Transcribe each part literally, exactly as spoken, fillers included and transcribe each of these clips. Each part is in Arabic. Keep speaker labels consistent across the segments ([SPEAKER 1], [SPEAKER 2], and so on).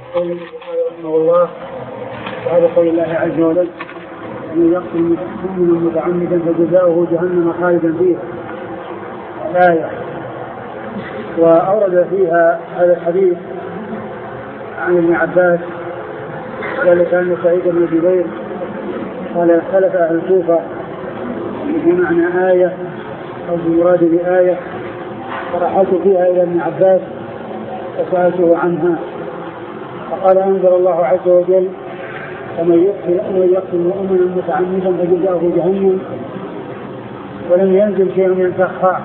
[SPEAKER 1] قال رحمه الله وهذا قول الله عز وجل من يقتل مؤمنا متعمدا فجزاؤه جهنم خالدا فيها الآية. وأورد فيها هذا الحديث عن ابن عباس قال كان سعيد بن جبير قال اختلف أهل الكوفة في معنى آية أو بمراد بآية فرحلت فيها إلى ابن عباس وسألته عنها فقال أنزل الله عز وجل ومن يقتل مؤمنا متعمدا فجزاؤه جهنم ولم ينزل شيء ينسخها.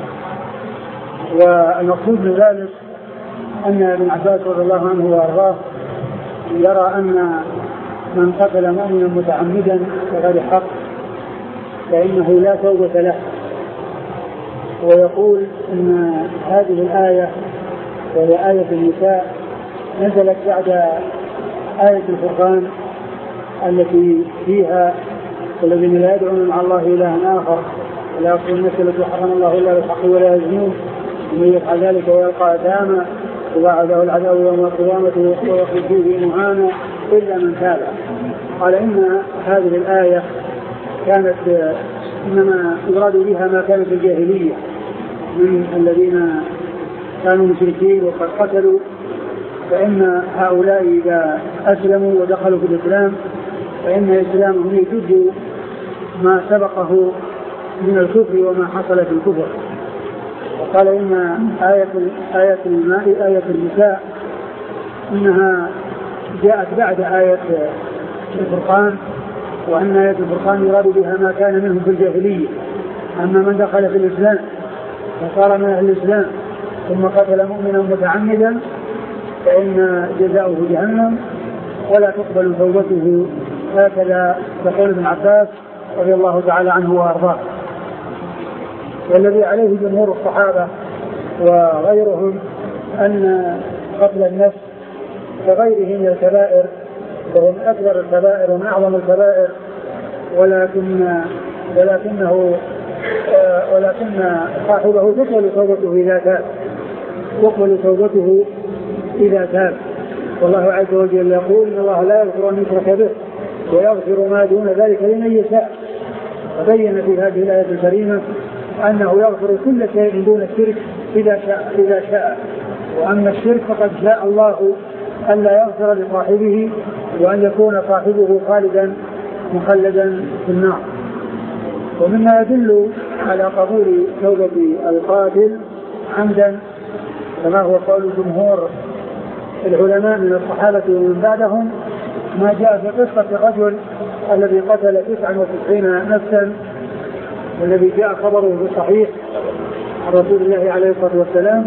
[SPEAKER 1] والمقصود من ذلك أن ابن عباس رضي الله عنه وأرضاه يرى أن من قتل مؤمنا متعمدا بغير حق فإنه لا توبة له، ويقول أن هذه الآية وهي آية النساء نزلت بعد آية الفرقان التي فيها الذين لا يدعون مع الله إلها آخر ولا يقتلون النفس التي حرم الله إلا بالحق ولا يزنون ومن يفعل ذلك ويلقى أثاما يضاعف له العذاب يوم القيامة ويخلد فيه مهانا إلا من تاب. قال إن هذه الآية كانت إنما يراد بها ما كان في الجاهلية من الذين كانوا مشركين وقد قتلوا، فإن هؤلاء إذا أسلموا ودخلوا في الإسلام فإن إسلامهم يجد ما سبقه من الكفر وما حصل في الكفر. وقال إن آية آية الماء آية النساء إنها جاءت بعد آية الفرقان، وأن آية الفرقان يراد بها ما كان منهم في الجاهلية. أما من دخل في الإسلام وصار من أهل الإسلام ثم قتل مؤمنا متعمدا فإن جزاؤه جهنم ولا تقبل توبته، هكذا يقول ابن عباس رضي الله تعالى عنه وأرضاه. والذي عليه جمهور الصحابة وغيرهم أن قتل النفس كغيره من الكبائر وهو من أكبر الكبائر ومن أعظم الكبائر، ولكن ولكنه ولكن صاحبه تقبل توبته إذا تاب تقبل توبته إذا تاب. والله عز وجل يقول إن الله لا يغفر أن يشرك به ويغفر ما دون ذلك لمن يشاء. وبين في هذه الآية الكريمة أنه يغفر كل شيء دون الشرك إذا شاء, إذا شاء. وأما الشرك فقد شاء الله ألا يغفر لصاحبه وأن يكون صاحبه خالدا مخلدا في النار. ومما يدل على قبول توبة القاتل عمدا كما هو قول جمهور العلماء من الصحابة ومن بعدهم ما جاء في قصة الرجل الذي قتل تسعة وتسعين نفسا، والذي جاء خبره في الصحيح عن رسول الله عليه الصلاة والسلام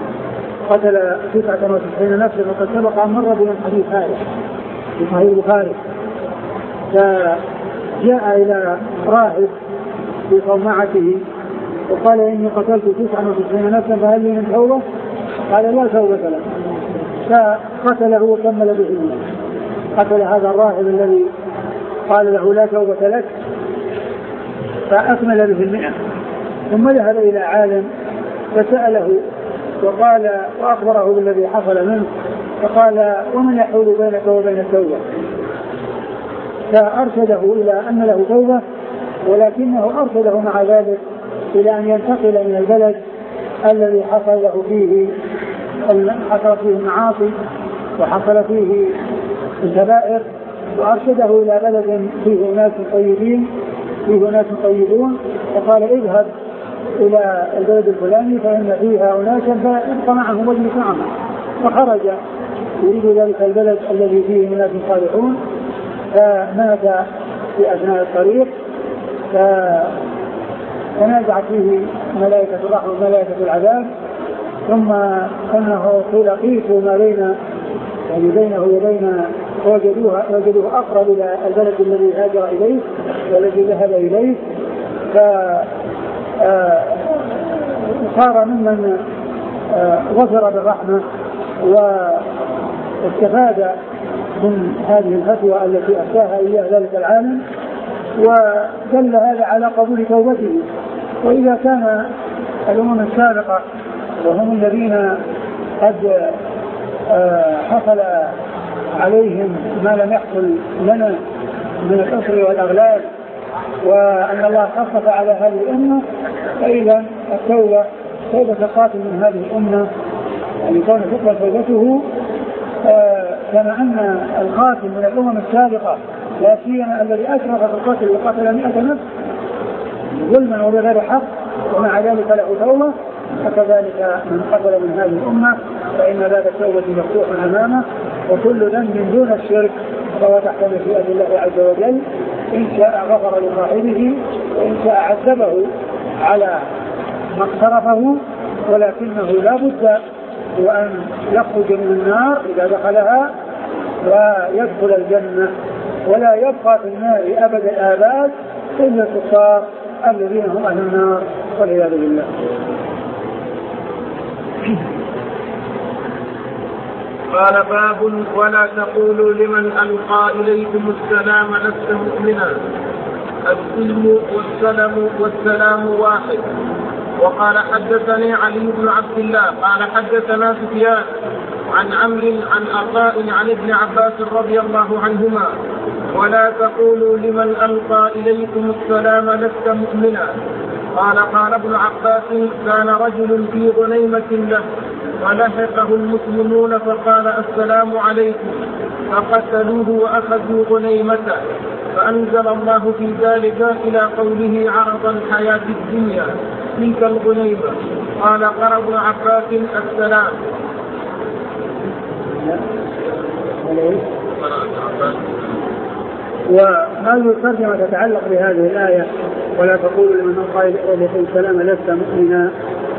[SPEAKER 1] قتل تسعة وتسعين نفسا، وقد سبق أن مر بنا الحديث هذا في صحيح البخاري. فجاء إلى راهب في صومعته وقال إني قتلت تسعة وتسعين نفسا فهل لي من توبة؟ قال لا توبة له، فقتله وكمل به المئة. قتل هذا الراهب الذي قال له لا توبة لك فأكمل به المئة. ثم ذهب إلى عالم فسأله وقال وأخبره بالذي حصل منه، فقال ومن يحول بينك وبين التوبة؟ فأرشده إلى أن له توبة، ولكنه أرشده مع ذلك إلى أن ينتقل من البلد الذي حصل له فيه حصل فيه المعاصي وحصل فيه الكبائر، وأرشده إلى بلد فيه ناس طيبين فيه ناس طيبون، وقال اذهب إلى البلد الفلاني فإن فيها أناسا فابقى معهم واجلس معهم. فخرج يريد ذلك البلد الذي فيه ناس صالحون، فمات في أثناء الطريق فنازعت فيه ملائكة الرحمة وملائكة العذاب، ثم أنه قيل قيسوا ما بين يعني بينه وبين وجدوه وجدوه أقرب إلى البلد الذي هاجر إليه والذي ذهب إليه، فصار ممن غفر بالرحمة واستفاد من هذه الفتوى التي أفتاها إياه ذلك العالم، ودل هذا على قبول توبته. وإذا كان الأمم السابقة وهم الذين قد حصل عليهم ما لم يحصل لنا من الأسر والأغلال، وأن الله خفف على هذه الأمة، فإذا التوبة توبة القاتل من هذه الأمة يعني كون تقبل توبته كما أن القاتل من الأمم السابقة لا سيما الذي أشرف في القتل وقتل مئة نفس ظلما وبغير حق ومع ذلك له توبة، فكذلك من قتل من هذه الأمة فإن باب التوبة مفتوح أمامه، وكل ذنب دون الشرك فهو تحت مشيئة الله عز وجل، إن شاء غفر لصاحبه وإن شاء عذبه على ما اقترفه، ولكنه لا بد وأن يخرج من النار إذا دخلها ويدخل الجنة، ولا يبقى في النار أبد الآباد إلا الكفار الذين هم أهل النار والعياذ بالله.
[SPEAKER 2] قال باب ولا تقولوا لمن ألقى إليكم السلام لست مؤمنا. السلم والسلم والسلام واحد. وقال حدثني علي بن عبد الله قال حدثنا سفيان عن عمرو عن عطاء عن ابن عباس رضي الله عنهما ولا تقولوا لمن ألقى إليكم السلام لست مؤمنا. قال قال ابن عباس كان رجل في غنيمة له ولحقه المسلمون فقال السلام عليكم فقتلوه وأخذوا غنيمته، فأنزل الله في ذلك إلى قوله عرض الحياة الدنيا تلك الغنيمة. قال قال ابن عباس السلام.
[SPEAKER 1] وهذه الترجمة تتعلق بهذه الآية ولا تقولوا لمن ألقى إليكم السلام لست مؤمنا،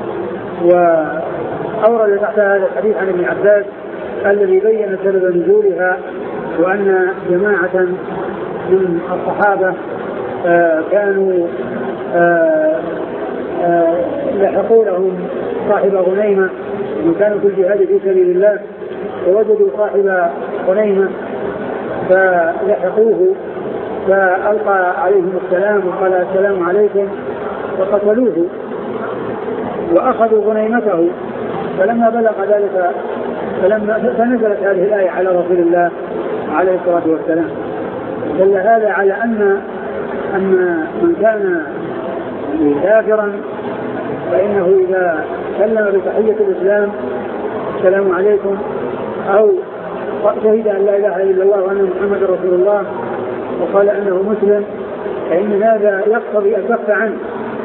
[SPEAKER 1] وأورد تحت هذا الحديث عن ابن عباس الذي بين سبب نزولها، وأن جماعة من الصحابة آه كانوا آه آه لحقوا لهم صاحب غنيمة، وكانوا في الجهاد في سبيل الله ووجدوا صاحب غنيمة فلحقوه فألقى عليهم السلام وقال السلام عليكم فقتلوه وأخذوا غنيمته. فلما بلغ ذلك فلما فنزلت هذه الآية على رسول الله عليه الصلاة والسلام. دل هذا على أن أن من كان كافرا فإنه إذا سلم بتحية الإسلام السلام عليكم أو شهد أن لا إله إلا الله وأن محمد رسول الله وقال أنه مسلم، فإن هذا يقتضي الكف عنه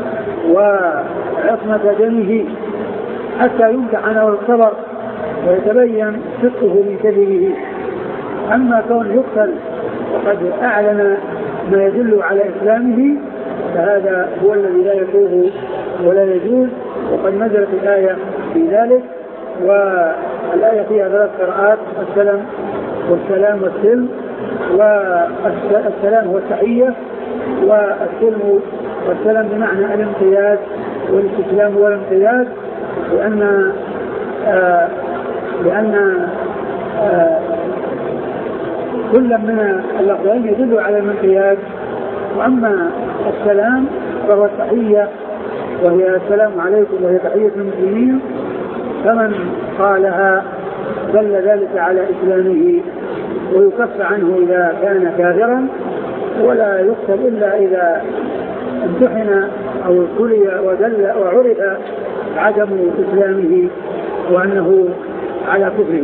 [SPEAKER 1] وعصمة دمه حتى يمتحن ويختبر ويتبين صدقه من كذبه. أما كون يقتل وقد أعلن ما يدل على إسلامه فهذا هو الذي لا يسوغ ولا يجوز، وقد نزلت الآية في ذلك. والآية فيها ثلاث قراءات: السلام والسلام والسلم، والسلام هو التحية، والسلم والسلام بمعنى الامتياز والاستسلام والامتياز، لأن آه لأن آه كل من اللفظين يدل على الامتياز. وأما السلام فهو التحية وهي السلام عليكم وهي تحية المسلمين، فمن قالها دل ذلك على إسلامه ويكف عنه إذا كان كافرا، ولا يقتل إلا إذا امتحن أو ابتلي ودل وعرف عدم إسلامه وأنه على كفره.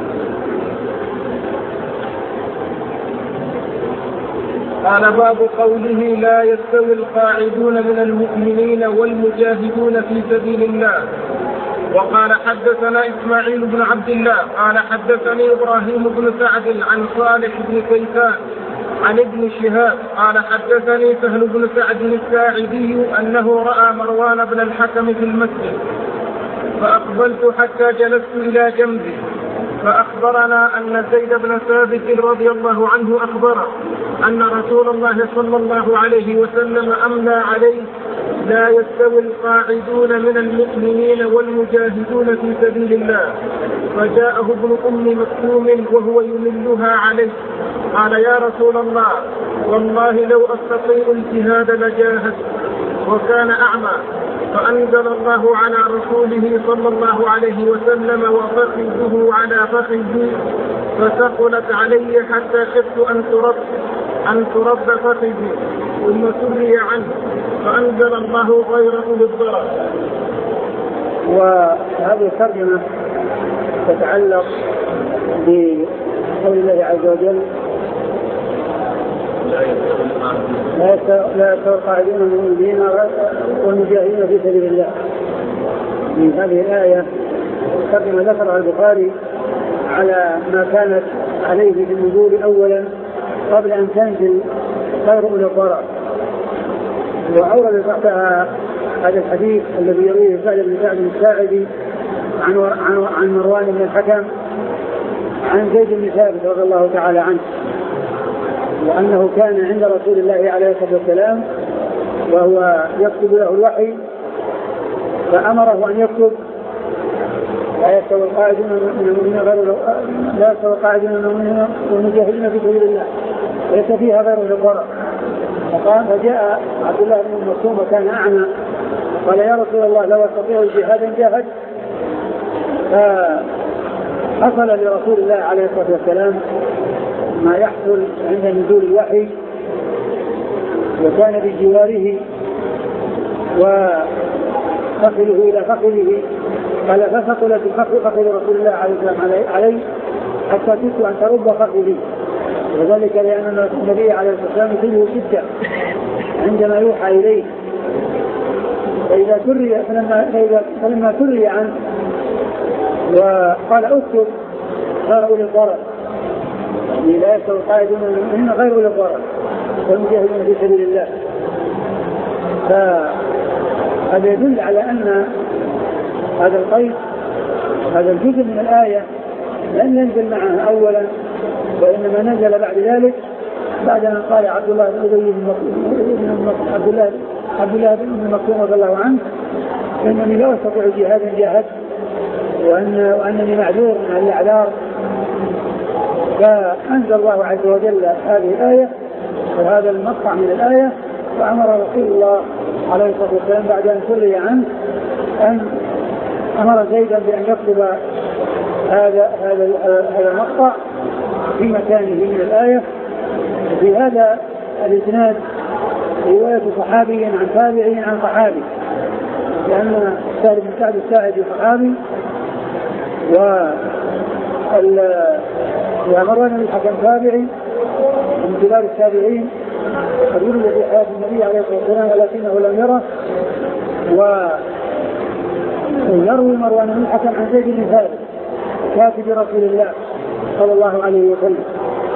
[SPEAKER 2] قال باب قوله لا يستوي القاعدون من المؤمنين والمجاهدون في سبيل الله. وقال حدثنا إسماعيل بن عبد الله قال حدثني إبراهيم بن سعد عن صالح بن كيسان عن ابن شهاب قال حدثني سهل بن سعد الساعدي أنه رأى مروان بن الحكم في المسجد فأقبلت حتى جلست إلى جنبه فأخبرنا أن زيد بن ثابت رضي الله عنه أخبره أن رسول الله صلى الله عليه وسلم أملى عليه لا يستوي القاعدون من المؤمنين والمجاهدون في سبيل الله. فجاءه ابن أم مكتوم وهو يملها عليه قال يا رسول الله والله لو أستطيع الجهاد لجاهدت، وكان أعمى فأنزل الله على رسوله صلى الله عليه وسلم وفخذه على فخذي فثقلت علي حتى خفت أن ترد أن ترد فخذي ثم سري عنه فأنزل الله غير أولي الضرر.
[SPEAKER 1] وهذه الترجمة تتعلق بقول الله عز وجل لا يستوي القاعدون من المؤمنين والمجاهدين في سبيل الله. من هذه الآية ترجمة ذكرها البخاري على ما كانت عليه في النزول أولا قبل أن تنزل غير أولي الضرر، وأورد تحتها هذا الحديث الذي يرويه سعد بن سعد الساعدي عن عن عن مروان بن الحكم عن زيد بن ثابت رضي الله تعالى عنه، وأنه كان عند رسول الله عليه الصلاة والسلام وهو يكتب له الوحي فأمره أن يكتب لا يستوي القاعدون من المؤمنين غير لا يستوي القاعدون من المؤمنين والمجاهدين في سبيل الله ليس فيها غير الضرر. فقال فجاء عبد الله بن مكتوم وكان أعمى قال يا رسول الله لو استطيع الجهاد جاهد. فحصل لرسول الله عليه الصلاة والسلام ما يحصل عند نزول الوحي وكان بجواره وفخذه إلى فخذه قال فثقلت فخذ رسول الله عليه السلام علي حتى كنت أن ترد فخذي، وذلك لأن النبي عليه الصلاة والسلام يصيبه شدة عندما يوحى إليه. فإذا سري فلما, فلما سري عنه وقال اكتب غير أولي الضرر يعني لا يستوي القاعدون من المؤمنين غير أولي الضرر والمجاهدون في سبيل الله. فهذا يدل على أن هذا القيد هذا الجزء من الآية لم ينزل معها أولا، وإنما نزل بعد ذلك بعد أن قال عبد الله بن عبد الله عبد الله بن مكتوم رضي الله عنه إنني لا أستطيع جهادا جاهد وأن وأنني معذور من الأعذار. فأنزل الله عز وجل هذه الآية وهذا المقطع من الآية، فأمر رسول الله عليه الصلاة والسلام بعد أن سري عنه أن أمر زيدا بأن يكتب هذا هذا هذا المقطع في مكانه من الآية. في هذا الإسناد رواية صحابي عن تابعي عن صحابي، لأن سهل بن سعد الساعدي صحابي ومروان بن الحكم تابعي من كبار التابعين الرجل في حياة النبي عليه الصلاة والسلام ولكنه لم يره. ويروي مروان بن الحكم عن زيد بن ثابت كاتب رسول الله صلى الله عليه وسلم.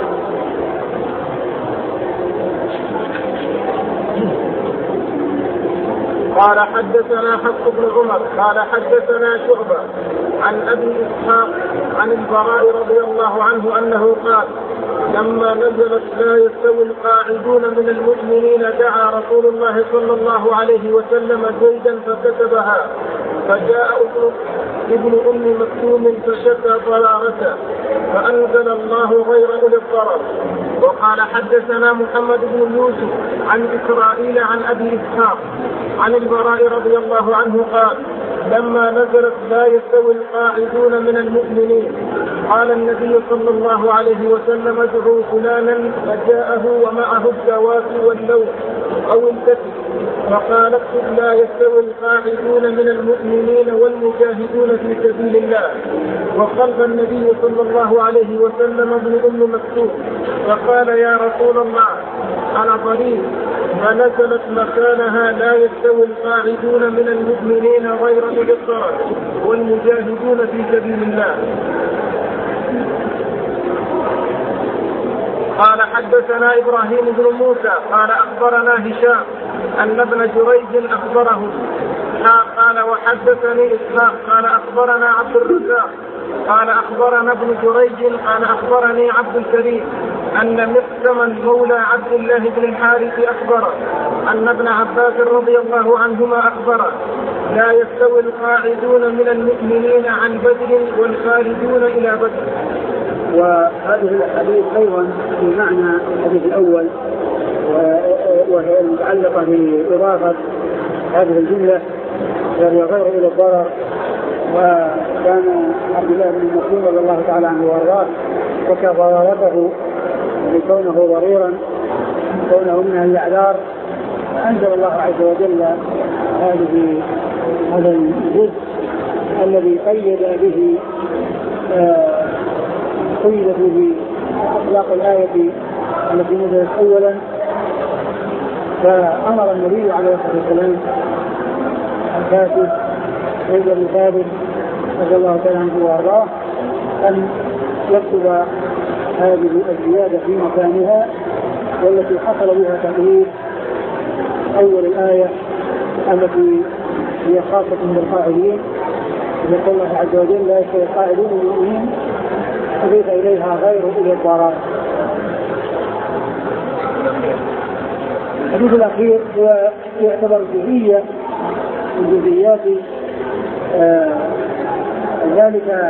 [SPEAKER 2] قال حدثنا حفص بن عمر قال حدثنا شعبة عن أبي إسحاق عن البراء رضي الله عنه أنه قال لما نزلت لا يستوي القاعدون من المؤمنين دعا رسول الله صلى الله عليه وسلم زيدا فكتبها، فجاء ابن أم مكتوم فشكى ضرارته فأنزل الله غير أولي الضرر. وقال حدثنا محمد بن يوسف عن إسرائيل عن أبي إسحاق عن البراء رضي الله عنه قال لما نزلت لا يستوي القاعدون من المؤمنين قال النبي صلى الله عليه وسلم ادعوا فلانا فجاءه ومعه الدوات واللوح أو الكتف فقال اكتب لا يستوي القاعدون من المؤمنين والمجاهدون في سبيل الله. وخلف النبي صلى الله عليه وسلم ابن أم مكتوم فقال يا رسول الله أنا ضريب، فنزلت مكانها لا يستوي القاعدون من المؤمنين غير أولي الضرر والمجاهدون في سبيل الله. قال حدثنا إبراهيم بن موسى قال أخبرنا هشام أن ابن جريج أخبره قال وحدثني إسحاق قال أخبرنا عبد الرزاق قال أخبرنا ابن جريج قال أخبرني عبد الكريم أن مقسما مولى عبد الله بن الحارث أخبره أن ابن عباس رضي الله عنهما أخبره لا يستوي القاعدون من المؤمنين عن بدر والخارجون إلى بدر.
[SPEAKER 1] وهذه الحديث أيضا في معنى الحديث الأول وهي المتعلقة بإضافة هذه الجملة وهي غير إلى الضرر. وكان عبد الله بن مسعود رضي الله تعالى عنه وارضاه وكى ضرورته لكونه ضريرا كونه من الأعذار. أنزل الله عز وجل هذه هذا الجزء الذي قيد به قيد به إطلاق الآية التي نزلت أولا. فأمر النبي عليه الصلاة والسلام الكاتب زيد بن ثابت رضي الله تعالى عنه وارضاه أن يكتب هذه الزيادة في مكانها والتي حصل بها تغيير أول الآية التي هي خاصة بالقائلين. يقول الله عز وجل لا يستوي القائلون المؤمنين أضيف إليها غير إلى الضرر. الحديث الأخير هو يعتبر جزئية من جزئيات آه ذلك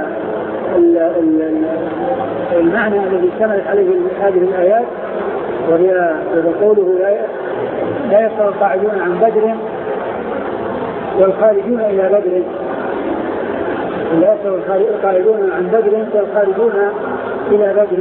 [SPEAKER 1] المعنى الذي اشتملت عليه هذه الآيات، وهي قوله لا يستوي القاعدون عن بدر والخارجون إلى بدر. لا يستوي القاعدون عن بدر والخارجون إلى بدر.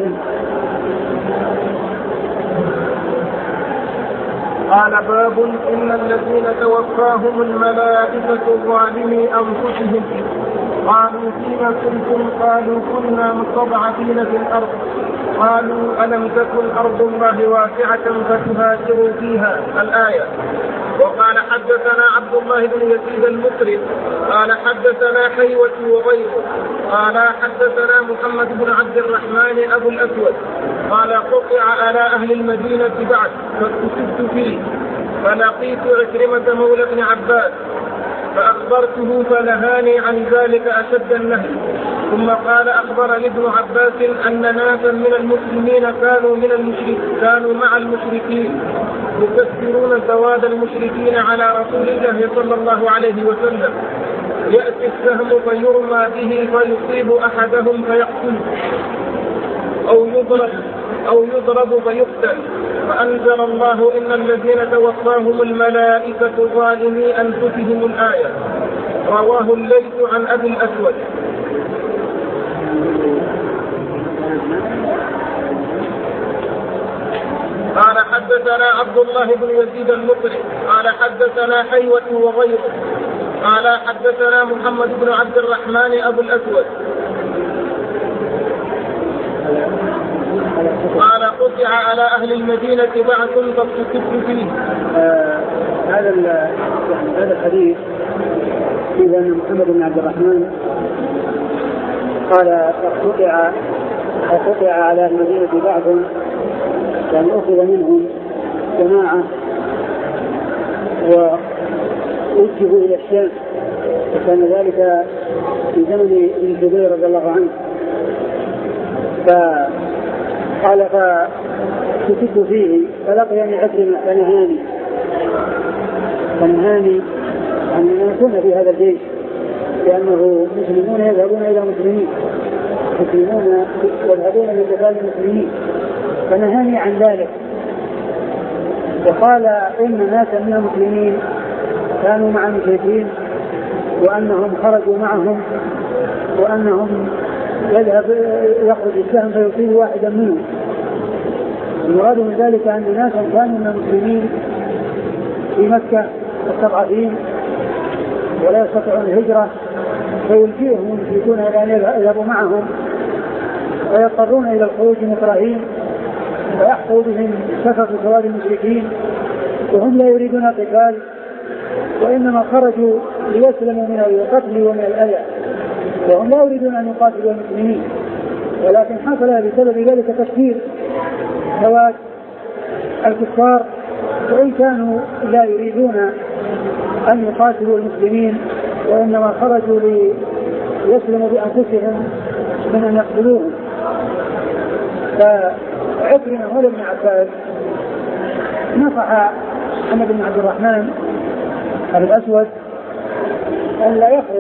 [SPEAKER 2] قال باب إن الذين توفاهم الملائكة ظالمي أنفسهم قالوا فيما كنتم قالوا كنا مستضعفين في الأرض قالوا ألم تكن أرض الله واسعة فتهاجروا فيها الآية. وقال حدثنا عبد الله بن يزيد المقري قال حدثنا حيوة وغيره قال حدثنا محمد بن عبد الرحمن أبو الأسود قال قطع على أهل المدينة بعد فاكتسبت فيه فلقيت عكرمة مولى بن عباس فأخبرته فنهاني عن ذلك أشد النهي. ثم قال أخبرني ابن عباس أن ناسا من المسلمين كانوا من المشرك كانوا مع المشركين يكثرون سواد المشركين على رسول الله صلى الله عليه وسلم يأتي السهم فيرمى به فيصيب أحدهم فيقتل أو يضرب أو يضرب فيقتل. فأنزل الله إن الذين توفاهم الملائكة ظالمي أنفسهم الآية. رواه الليث عن أبي الأسود. قال حدثنا عبد الله بن يزيد المقري قال حدثنا حيوة وغيره قال حدثنا محمد بن عبد الرحمن أبو الأسود قال قطع على أهل المدينة بعث فاكتسبت فيه.
[SPEAKER 1] آه هذا هذا الحديث إذا أن محمد بن عبد الرحمن قال قطع قطع على المدينة بعث يعني أخذ منهم جماعة ووجهوا إلى الشام، وكان ذلك في زمن ابن جبير رضي الله عنه. فقال فكتبت فيه فلقيني عكرمة فنهاني فنهاني أن كنا في هذا الجيش لأنه مسلمون يذهبون إلى مسلمين مسلمون يذهبون إلى قتال المسلمين فنهاني عن ذلك. وقال إن ناسا من المسلمين كانوا مع المشركين وأنهم خرجوا معهم وأنهم يذهب يخرج السهم فيصيب واحدا منهم. المراد من ذلك أن ناسا كانوا من المسلمين في مكة مستضعفين ولا يستطيعون الهجرة فيلجئهم المشركون إلى أن يذهبوا معهم ويضطرون إلى الخروج مكرهين ويحصل بهم كثرة سواد المشركين وهم لا يريدون القتال وإنما خرجوا ليسلموا من القتل ومن الأذى وهم لا يريدون أن يقاتلوا المسلمين. ولكن حصل بسبب ذلك تكثير سواد الكفار وإن كانوا لا يريدون أن يقاتلوا المسلمين وإنما خرجوا ليسلموا بأنفسهم من أن يقتلوهم. فعكرمة مولى بن عباس نصح محمد بن عبد الرحمن أبو الأسود أن لا يخرج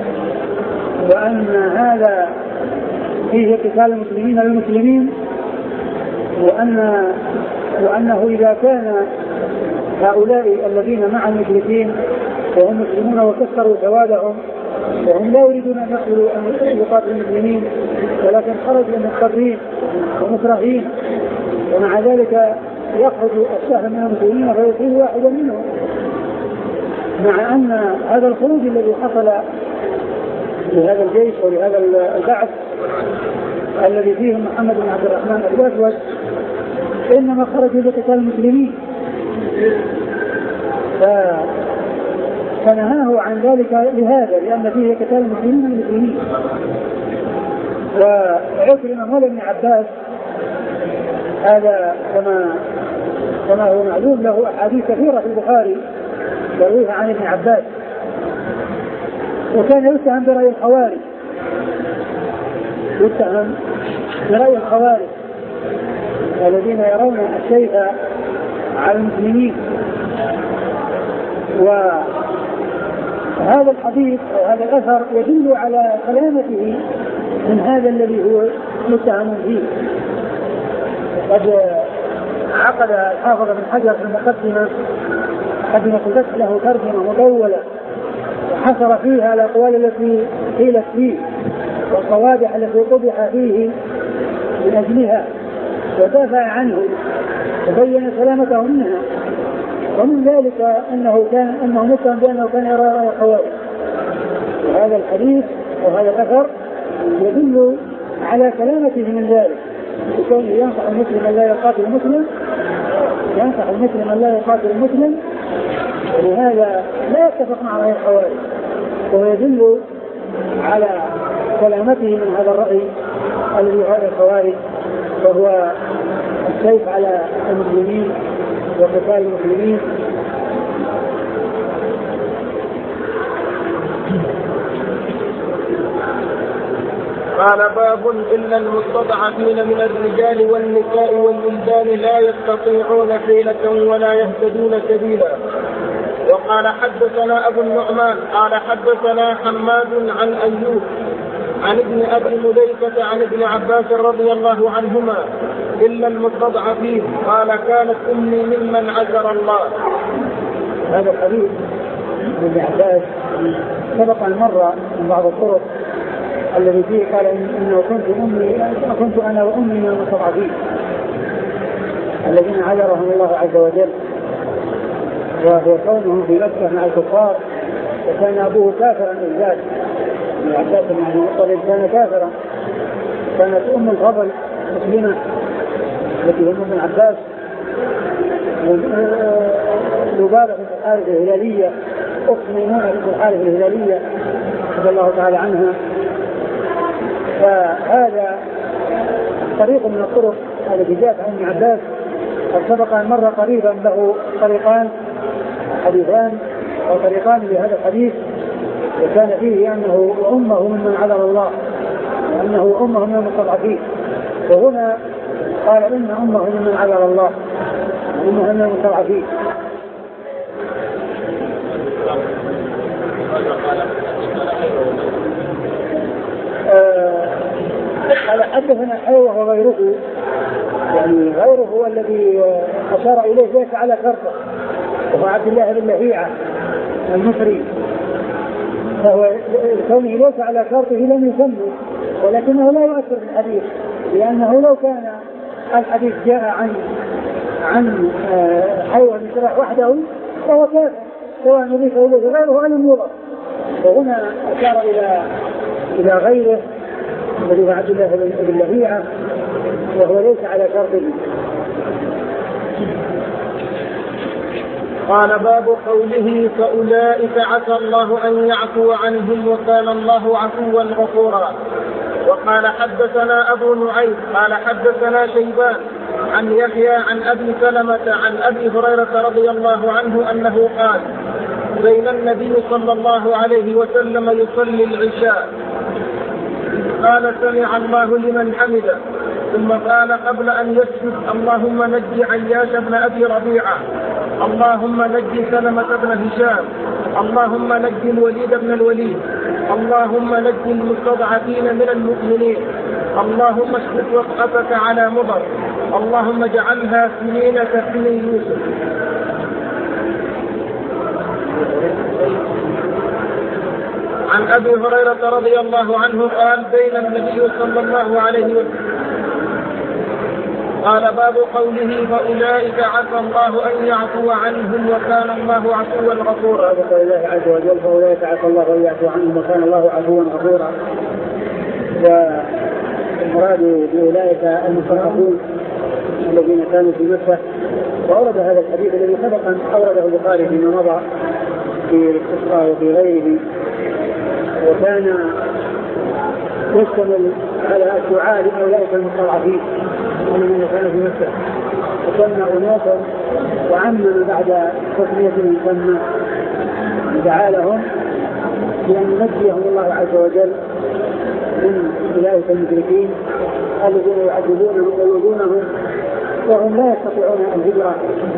[SPEAKER 1] وأن هذا فيه قتال المسلمين للمسلمين وأن وأنه إذا كان هؤلاء الذين مع المشركين وهم مسلمون وكسروا سوادهم وهم لا يريدون أن يقتلوا أن يقاتلوا المسلمين ولكن خرجوا مضطرين ومكرهين، ومع ذلك يخرج السهم من المسلمين فيصيب واحدا منهم، مع أن هذا الخروج الذي حصل لهذا الجيش ولهذا البعث الذي فيه محمد بن عبد الرحمن الأسود إنما خرجوا لقتال المسلمين، فنهاه عن ذلك لهذا، لأن فيه قتال المسلمين المسلمين. وعكرمة مولى ابن عباس هذا كما كما هو معلوم له أحاديث كثيرة في البخاري يرويها عن ابن عباس، وكان يتهم برأي الخوارج يتهم برأي الخوارج الذين يرون السيف على المسلمين. وهذا الحديث أو هذا الأثر يدل على سلامته من هذا الذي هو متهم فيه. قد عقد الحافظ بن حجر في المقدمة مقدمة الفتح له ترجمة مطولة وحصر فيها الأقوال التي قيلت فيه والقوادح التي قبح فيه من أجلها ودافع عنه وبين سلامته منها، ومن ذلك أنه كان أنه متهم بأنه كان يرى رأي الخوارج. وهذا الحديث وهذا الأثر يدل على سلامته من ذلك، يكون ينصح المسلم أن لا يقاتل المسلم ينصح المسلم أن لا يقاتل المسلم، ولهذا لا يتفق مع رأي الخوارج، ويدل على سلامته من هذا الرأي الذي هو رأي الخوارج، وهو السيف على المسلمين وقتال المسلمين.
[SPEAKER 2] قال باب إلا المستضعفين من الرجال والنساء والولدان لا يستطيعون حيلة ولا يهتدون سبيلا. وقال حدثنا أبو النعمان قال حدثنا حماد عن أيوب عن ابن أبي مليكة عن ابن عباس رضي الله عنهما إلا المستضعفين قال كانت أمي ممن عذر الله.
[SPEAKER 1] هذا الحديث ابن عباس سبق المرة من بعض الطرق الذي فيه قال إنه كنت أمي كنت أنا وأمي من المستضعفين الذين عذرهم الله عز وجل، وهو كونهم في مكة مع الكفار، وكان أبوه كافرا إذ ابن عباس بن المطلب كان كافرا. كانت أم الفضل مسلمة التي هي ابن عباس لبابة بنت الحارث الهلالية أخت ميمونة بنت الحارث الهلالية رضي الله تعالى عنها. فهذا طريق من الطرق التي جاءت عن ابن عباس قد سبق أن مر قريبا له طريقان حديثان أو طريقان لهذا الحديث، وكان فيه أنه أمه ممن عذر الله وأنه أمه من المستضعفين، وهنا قال إن أمه ممن عذر الله وأمه من المستضعفين. قال حدثنا حوه وغيره، يعني غيره هو الذي أشار إليه ليس على كرته، وهو عبد الله بن لهيعة المصري، فهو كونه ليس على كرته لم يسمه، ولكنه لا يؤثر في الحديث، لأنه لو كان الحديث جاء عن عن حوه بن شرح وحده فهو كافر سواء نضيف إليه غيره أم يضاف، وهنا أشار إلى إلى غيره الذي هو عبد الله بن لهيعة وهو ليس على شرطه.
[SPEAKER 2] قال باب قوله فأولئك عسى الله أن يعفو عنهم وكان الله عفوا غفورا. وقال حدثنا أبو نعيم قال حدثنا شيبان عن يحيى عن أبي سلمة عن أبي هريرة رضي الله عنه أنه قال بين النبي صلى الله عليه وسلم يصلي العشاء قال سمع الله لمن حمده، ثم قال قبل أن يسجد اللهم نجي عياش بن أبي ربيعة، اللهم نجي سلمة بن هشام، اللهم نجي الوليد بن الوليد، اللهم نجي المستضعفين من المؤمنين، اللهم اشفق وقفتك على مضر، اللهم اجعلها سنين كسنين يوسف. عن أبي هريرة رضي الله عنه قال بين النبي صلى الله عليه وسلم قال باب قوله فأولئك عسى الله أن يعفو عنهم وكان الله عفوا غفورا.
[SPEAKER 1] باب قول الله عز وجل فأولئك عسى الله أن يعفو عنهم وكان الله عفوا غفورا. والمراد بأولئك المخاطبون الذين كانوا في مكة. وأورد هذا الحديث الذي سبقا أورده البخاري فيما مضى في القصة وفي غيره، وكان يشتمل على الدعاء لأولئك المستضعفين الذين كانوا في مكة، وكان أناسا وعمم بعد تسميتهم سمى دعا لهم بأن ينجيهم الله عز وجل من أولئك المشركين الذين يعذبونهم ويؤذونهم وهم لا يستطيعون الهجرة.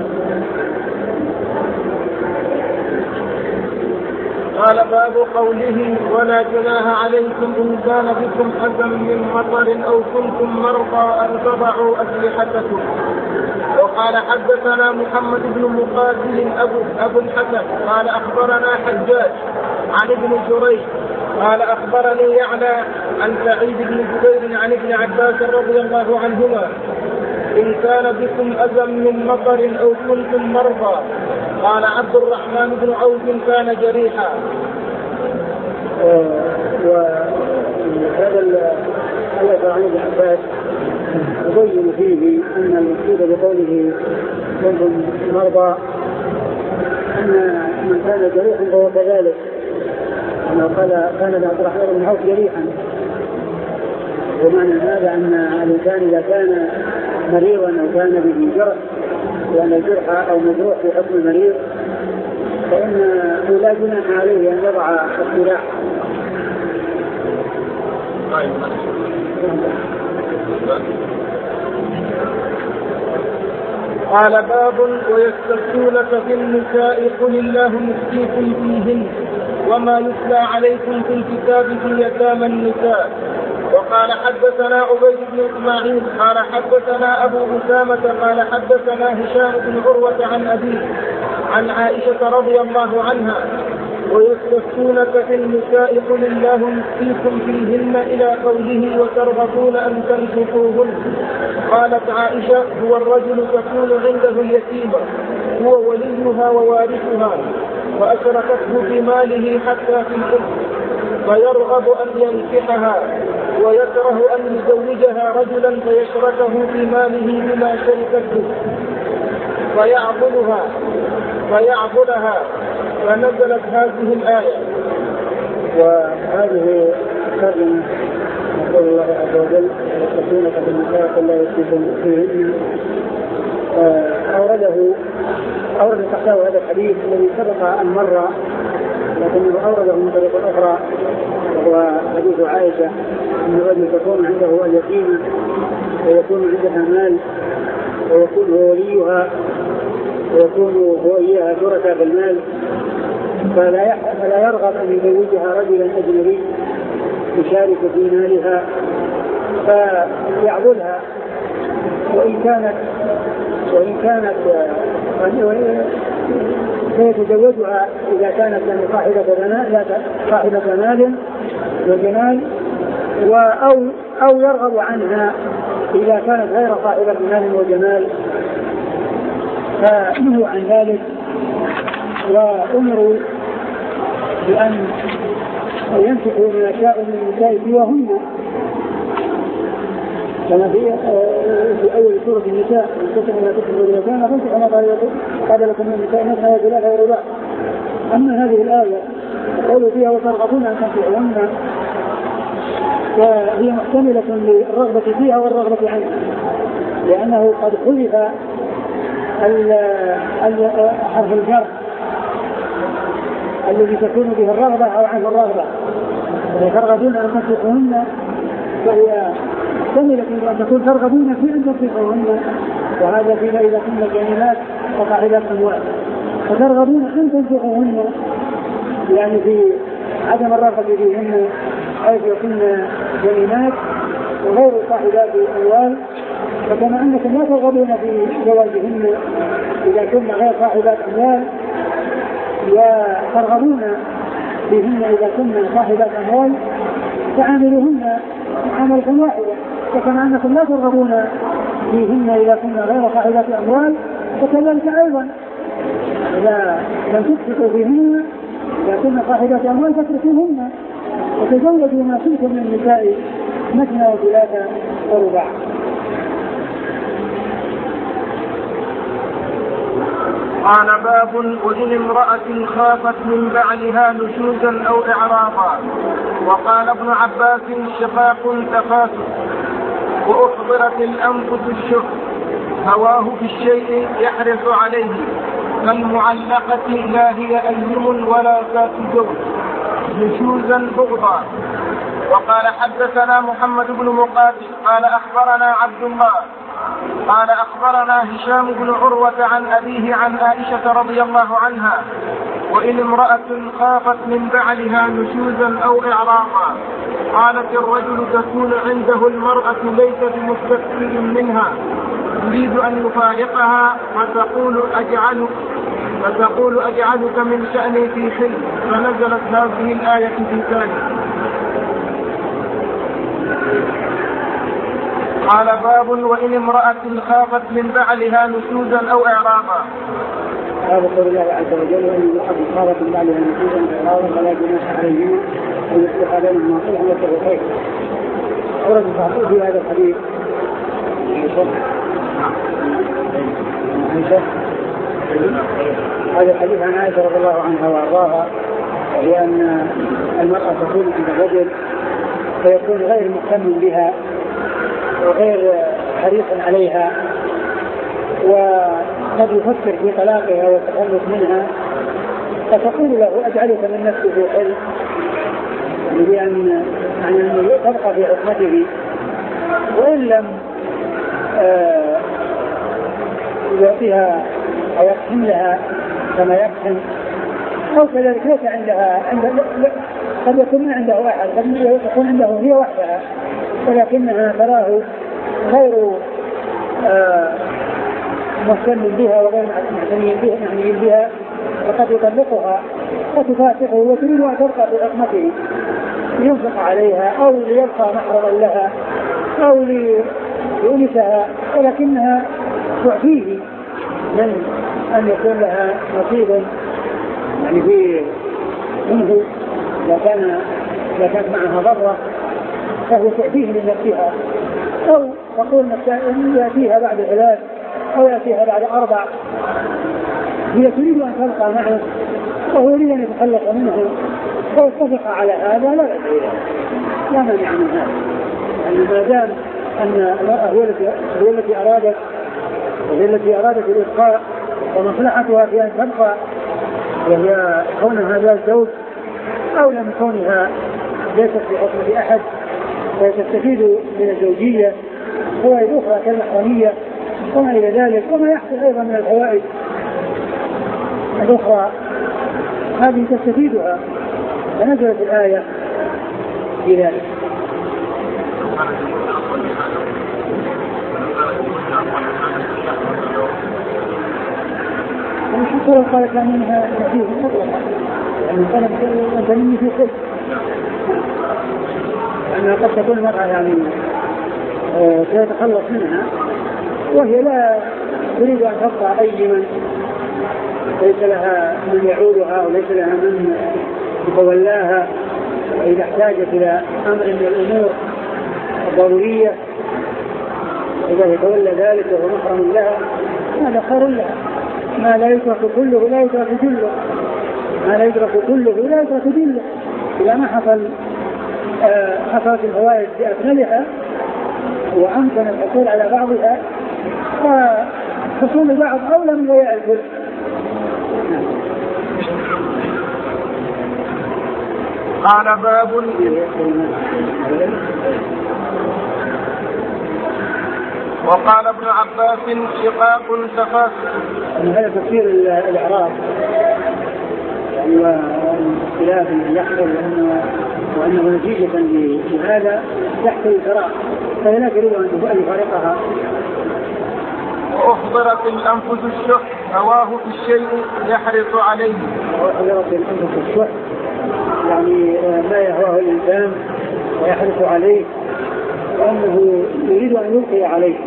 [SPEAKER 2] قال باب قوله ولا جناح عليكم إن كان بكم أذى من مطر أو كنتم مرضى أن تضعوا أسلحتكم. وقال حدثنا محمد بن مقاتل أبو, أبو الحسن قال أخبرنا حجاج عن ابن جريج قال أخبرني يعلى عن سعيد بن جبير عن ابن عباس رضي الله عنهما إن كان بكم أذى من مطر أو كنتم مرضى. قال عبد الرحمن بن عوف كان جريحا.
[SPEAKER 1] وهذا الأثر عن ابن عباس يبين فيه أن المقصود بقوله كنتم مرضى أن من كان جريحا فهو كذلك، أنه قال كان عبد الرحمن بن عوف جريحا، ومعنى هذا أن الإنسان إذا كان مريضا أو كان به جرح لأن الجرح أو مجروح في حكم المريض فإنه لا جناح عليه أن يضع السلاح.
[SPEAKER 2] قال باب ويستفتونك في النساء قل الله يفتيكم فيهن وما يتلى عليكم في الكتاب في يتامى النساء. وقال حدثنا عبيد بن اسماعيل قال حدثنا ابو اسامه قال حدثنا هشام بن عروه عن ابيه عن عائشه رضي الله عنها ويستفتونك في النساء قل الله يفتيكم فيهن الى قوله وترغبون ان تنكحوهن. قالت عائشه هو الرجل تكون عنده اليتيمه هو وليها ووارثها فاشركته في ماله حتى في الام فيرغب ان ينكحها ويكره أن يزوجها رجلا فيشركه في ماله بما شركت به فيعضلها فيعضلها فنزلت هذه الآية.
[SPEAKER 1] وهذه ترجمة قول الله عز وجل يستفتونك في النساء قل لا يفتيكم فيهن. أورده أورد تحته هذا الحديث الذي سبق أن مر لكنه أورده من طريق أخرى، وهو حديث عائشة أن الرجل تكون عنده اليتيمة ويكون عندها مال ويكون هو وليها ويكون هو إياها شركاء بالمال فلا, فلا يرغب أن يزوجها رجلا أجنبي يشارك في مالها فيعضلها وإن كانت وإن كانت فيتزوجها إذا كانت صاحبة مال صاحبة مال وجمال أو أو يرغب عنها إذا كانت غير صاحبة مال وجمال فنهوا عن ذلك وأمروا بأن ينكحوا من يشاء من النساء سواهن كما في في أول سورة النساء انكحوا ما تكتبوا باليتامى فانكحوا ما قبل لكم من النساء مثنى وثلاث ورباع. أما هذه الآية قالوا فيها وترغبون أن تنكحوهن فهي محتملة للرغبة فيها والرغبة عنها لأنه قد حذف حرف الجر الذي تكون به الرغبة أو عنه الرغبة. ترغبون أن تنكحوهن فهي محتملة أن تكون ترغبون في أن تنكحوهن وهذا فيما إذا كنا جميلات وصاحبات أموال فترغبون أن تنكحوهن يعني في عدم الرغبة فيهن حيث يكون جميلات وغير صاحبات أموال فكما أنكم لا ترغبون في زواجهن إذا كنا غير صاحبات أموال وترغبون فيهن إذا كن صاحبات أموال فعاملوهن عملة واحدة، وكما أنكم لا ترغبون فيهن إذا كن غير صاحبات أموال فكذلك أيضا إذا لم تسقطوا فيهن إذا كن صاحبات أموال فاتركوهن وتزوجوا ما شئتم من النساء مثنى وثلاثة ورباع.
[SPEAKER 2] قال باب وإن امرأة خافت من بعلها نشوزا أو إعراضا. وقال ابن عباس شقاق تفاسد وأحضرت الأنفس الشح هواه في الشيء يحرص عليه كالمعلقة لا هي أيم ولا ذات زوج نشوزا بغضا. وقال حدثنا محمد بن مقاتل قال أخبرنا عبد الله قال أخبرنا هشام بن عروة عن أبيه عن عائشة رضي الله عنها وإن امرأة خافت من بعلها نشوزا أو إعراضا قالت الرجل تكون عنده المرأة ليس بمستكثر منها يريد أن يفارقها فتقول أجعلك فتقول أجعلك من شأني في حلم فنزلت هذه الآية في ذلك. قال باب وإن امرأة خافت من بعلها نشوزا أو إعراضا.
[SPEAKER 1] قال قول الله عز وجل وإن امرأة خافت من بعلها نشوزا أو إعراضا فلا جناح عليهما أن يصلحا بينهما صلحا واتقوا خير. أورد الصحابي في هذا الحديث هذا الحديث عن عائشة رضي الله عنها وأرضاها وهي أن المرأة تكون عند الرجل فيكون غير مهتم بها وغير حريص عليها وقد يفكر في طلاقها والتخلص منها فتقول له أجعلك من نفسي في حل لأن يعني تبقى في عصمته وإن لم آه يعطيها أو يقسم لها كما يقسم أو كذلك ليس عندها عند قد يكون عندها أحد قد يكون عنده هي وحدها ولكنها تراه غير آه مهتم بها وغير معتني بها يعني بها وقد يطلقها وتفاتحه وتريد أن تبقى في عصمته لينفق عليها أو ليبقى محرما لها أو ليؤنسها ولكنها تعفيه من أن يكون لها نصيب يعني في منه إذا كان إذا كانت معها ضرة فهو تعفيه لنفسها أو تقول أن يأتيها بعد ثلاث أو يأتيها بعد أربع هي تريد أن تلقى معه وهو يريد أن يتخلص منه ويتفق على هذا لا بأس لا مانع من هذا يعني ما دام أن المرأة هي التي أرادت وهي التي أرادت الإبقاء ومصلحتها في أن تبقى وهي كونها ذات زوج أو لم كونها ليست بعصمة أحد وتستفيد من الزوجية فوائد أخرى كالمحرمية وما إلى ذلك وما يحصل أيضا من الفوائد الأخرى هذه تستفيدها فنزلت الآية في ذلك. ومش حتى قالت منها نفيه مطلقا يعني كانت أنت مني في خلق لأنها قد تكون مرأة يعني سيتخلص منها وهي لا تريد أن تبقى أيما ليس لها من يعودها وليس لها من يتولاها وإذا احتاجت إلى أمر من الأمور الضرورية إذا يتولى ذلك وهو محرم لها هذا خير لها ما لا يترك كله لا يترك جله ما لا يترك كله لا يترك جله إذا ما حصل آه حصلت الفوائد بأكملها وأمكن الحصول على بعضها فحصول بعض أولى من ضياع الكل.
[SPEAKER 2] قال باب وقال ابن عباس شقاق تفاسد.
[SPEAKER 1] هذا تفسير الإعراب يعني واختلاف يحصل وأنه وأنه نتيجة لهذا تحت الفراغ فهي لا تريد أن يفارقها.
[SPEAKER 2] وأحضرت الأنفس الشح هواه في الشيء يحرص عليه.
[SPEAKER 1] وأحضرت الأنفس الشح يعني ما يهواه الإنسان ويحرص عليه وأنه يريد أن يلقي عليه.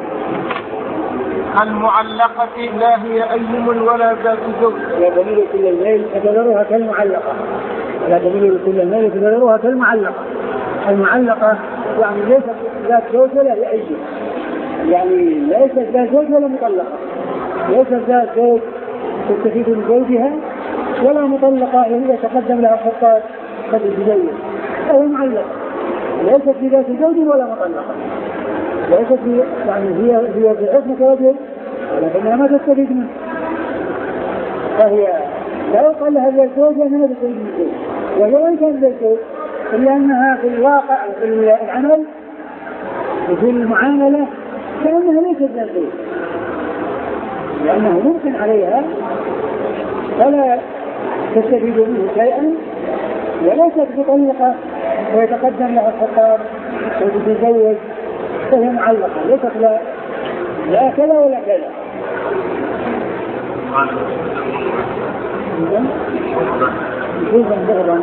[SPEAKER 2] المعلقة لا هي أيم ولا ذات زوج.
[SPEAKER 1] لا تميل كل الليل فتذرها كالمعلقة. لا تميل كل الليل فتذرها كالمعلقة. المعلقة يعني ليست ذات زوج ولا هي أيم، يعني ليست ذات زوج ولا مطلقة، ليست ذات زوج تستفيد من زوجها ولا مطلقة إذا تقدم لها خطاب قد تزوج. هي معلقة ليست بذات زوج ولا مطلقة، ليست يعني هي هي في حكم كرجل ولكنها ما تستفيد منه، فهي لا يقال لها ذات زوج لأنها تستفيد من زوج، وهي وإن كانت ذات زوج إلا أنها في الواقع في العمل وفي المعاملة كأنها ليست ذات زوج، لأنه ممكن عليها فلا تستفيد منه شيئا، وليست مطلقة ويتقدم لها الخطاب وتتزوج، فهي معلقة ليست لا لا كذا ولا كذا. شوفا بغضا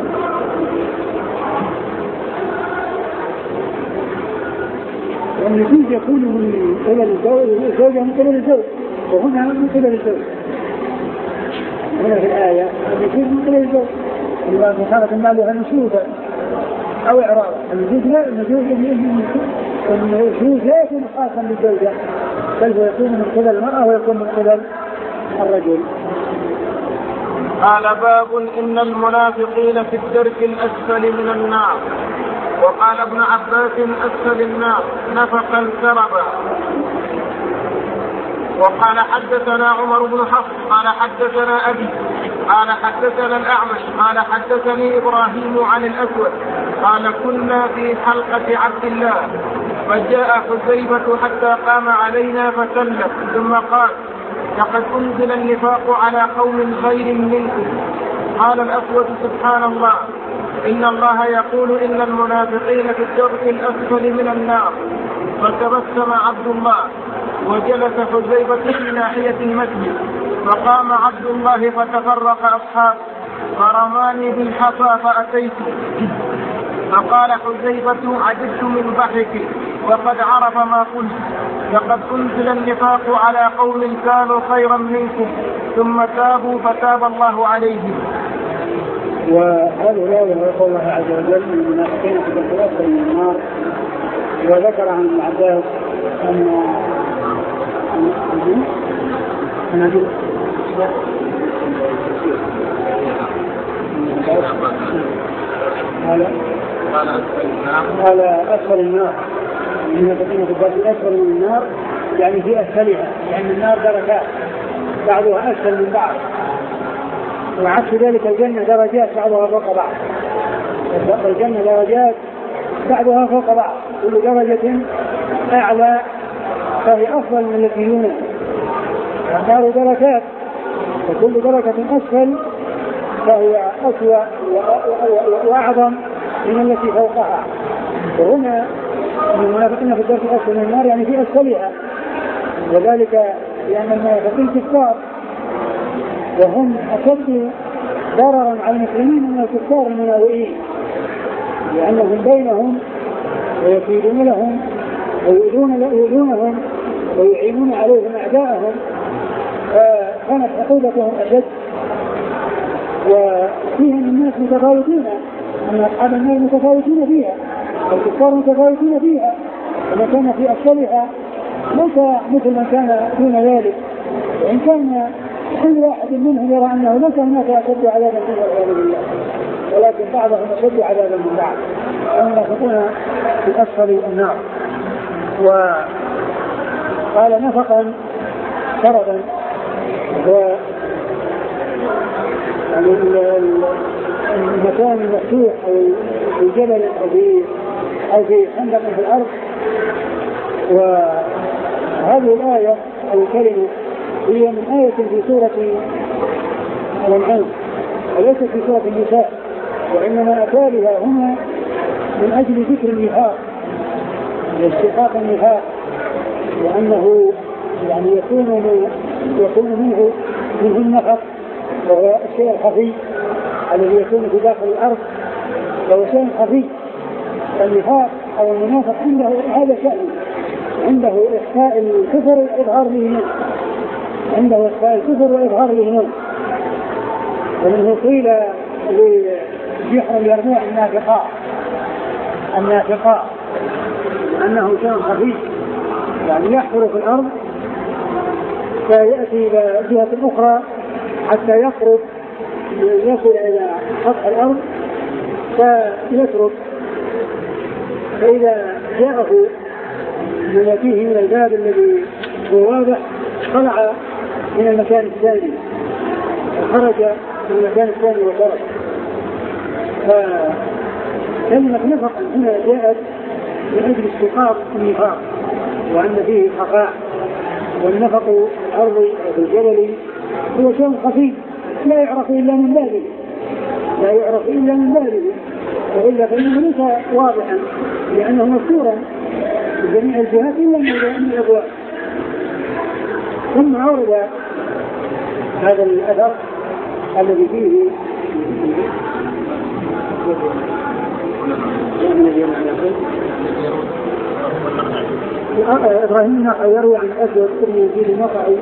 [SPEAKER 1] والنتيجة يكون من قبل الزوجة من قبل الزوج، وهنا من قبل الزوج. هنا في الآية النتيجة من قبل الزوج، إذا كانت المالها نشوفا أو إعراضا. النتيجة لا النشوف لا يكون خاصا بالزوجة، بل هو يكون من قبل المرأة ويكون من قبل الرجل.
[SPEAKER 2] قال باب إن المنافقين في الدرك الأسفل من النار. وقال ابن عباس أسفل النار نفق الكربة. وقال حدثنا عمر بن حفص قال حدثنا أبي قال حدثنا الأعمش قال حدثني إبراهيم عن الأسود قال كنا في حلقة عبد الله فجاء حذيفة حتى قام علينا فسلم ثم قال لقد أنزل النفاق على قوم غير منكم. قال الأسود سبحان الله إن الله يقول إن المنافقين في الدرك الأسفل من النار. فتبسم عبد الله وجلس حذيفة في ناحية المسجد فقام عبد الله فتفرق أصحابه فرماني بالحصى فأتيته فقال حذيفة عجبت من ضحكي وقد عرف ما قلت لقد أنزل النفاق على قوم كانوا خيرا منكم ثم تابوا فتاب الله عليهم.
[SPEAKER 1] وهذا لا يقول الله عز وجل المنافقين في الدرك الأسفل من النار. وذكر عن ابن عباس أن أن قال أسفل النار المنافقين في الدرك الأسفل من النار يعني في أسفلها، يعني النار دركات بعضها أسفل من بعض، وعكس ذلك الجنة درجات بعضها فوق بعض. الجنة درجات بعضها فوق بعض، كل درجة أعلى فهي أفضل من التي دونها. النار دركات وكل درجة أسفل فهي أسوأ وأعظم من التي فوقها. وهنا المنافقين في الدرك الأسفل من النار يعني في أسفلها، وذلك لأن المنافقين كفار وهم أشد ضررا على المسلمين من الكفار المنافقين، لأنهم بينهم ويكيدون لهم ويؤذونهم ويعينون عليهم أعداءهم، فكانت عقوبتهم أشد. وفيهم الناس متفاوتين، أن أصحاب النار متفاوتين فيها، الكفار متفاوتين فيها، ومن كان في أسفلها ليس مثل من كان دون ذلك، وإن كان كل واحد منهم يرى أنه ليس هناك أشد عذابا من والعياذ بالله، ولكن بعضهم أشد عذابا من بعض، والمنافقون في أسفل النار. وقال نفقا فردا، و المكان المفتوح أو في جبل أو في أو في خندق في الأرض. وهذه الآية أو الكلمة هي من آية في سورة الأنعام وليست في سورة النساء، وإنما أتى بها هنا من أجل ذكر النفاق واستحقاق النفاق، وأنه يعني يكون يكون منه منه النفق، وهو الشيء الخفي الذي يكون في داخل الأرض فهو شيء خفي. النفاق أو المنافق عنده هذا شأن، عنده إخفاء الكفر وإظهار الإيمان، عنده إخفاء الكفر وإظهار الإيمان. ومنه قيل لجحر اليربوع النافقاء النافقاء أنه شيء خفي، يعني يحفر في الأرض فيأتي إلى جهة أخرى حتى يقرب يصل إلى سطح الأرض فيترك، فإذا جاءه من يأتيه من الباب الذي هو واضح طلع من المكان الثاني وخرج من المكان الثاني وترك. فكلمة نفق هنا جاءت من أجل استيقاظ النفاق وأن فيه خفاء، والنفق في الأرض وفي الجبل هو شيء خفي لا يعرف إلا من بابه لا يعرف إلا من بابه وإلا فإنه ليس واضحا لأنه مستورا بجميع الجهات إلا من الأبواب. ثم أورد هذا الأثر الذي فيه إبراهيم النخعي يروي عن أسود بن يزيد النخعي،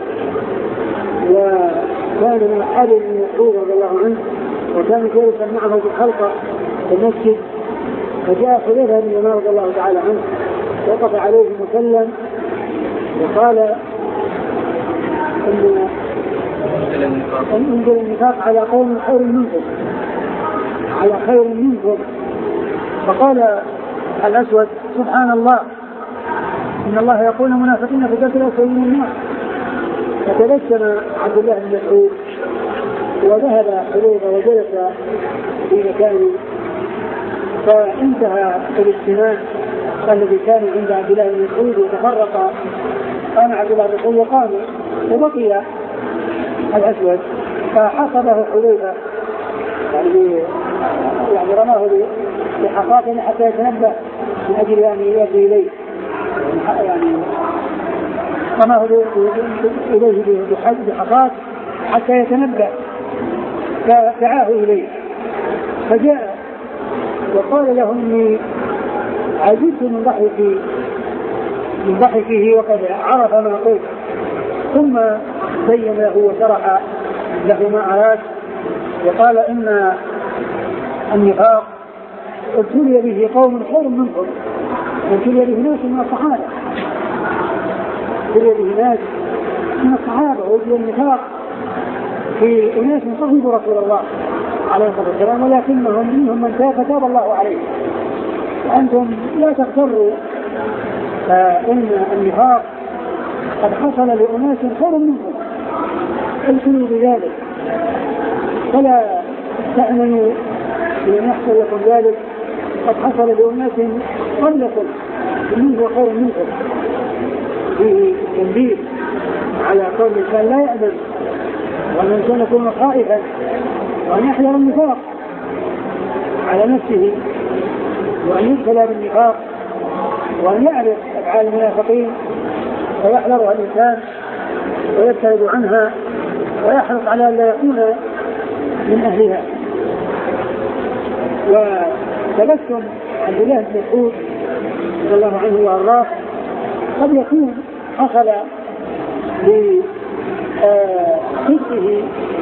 [SPEAKER 1] وكان من أصحاب ابن مسعود رضي الله عنه، وكان جالسا معه في الحلقة في المسجد، فجاء حذيفة بن اليمان رضي الله تعالى عنه وقف عليه مسلم وقال إن انزل النفاق على قوم خير منكم على خير منكم. فقال الأسود سبحان الله إن الله يقول المنافقين في الدرك الأسود من النار. فتبسم عبد الله بن مسعود وذهب حذيفة وجلس في مكانه، فانتهى الاجتماع الذي كان عند عبد الله بن مسعود وتفرق. قام عبد الله بن مسعود وقام وبقي الأسود فحصبه حذيفة يعني يعني رماه بحصاته حتى يتنبه من أجل أن يأتي إليه، يعني رماه إليه بحصاته حتى يتنبه فدعاه إليه فجاء وقال له إني عجبت من ضحكه من ضحكه وقد عرف ما قلت. ثم بين له وشرح له ما أراد وقال إن النفاق ابتلي به قوم خير منكم، ابتلي به ناس من الصحابة ابتلي به ناس من الصحابة وابتلي النفاق في أناس صحبوا رسول الله عليه الصلاة والسلام، ولكنهم منهم من تاب فتاب الله عليه. وأنتم لا تغتروا فإن النفاق قد حصل لأناس خير منكم، ابتلوا بذلك فلا تأمنوا بأن يحصل لكم ذلك. قد حصل لأناس قبلكم منه خير منكم. فيه تنبيه على قول الإنسان لا يأمن، وأن الإنسان يكون خائفا وأن يحذر النفاق على نفسه وأن يبتلى بالنفاق وأن يعرف أفعال المنافقين ويحذرها الإنسان ويبتعد عنها ويحرص على أن لا يكون من أهلها. وتبسم عبد الله بن مسعود رضي الله عنه وأرضاه قد يكون حصل لصدقه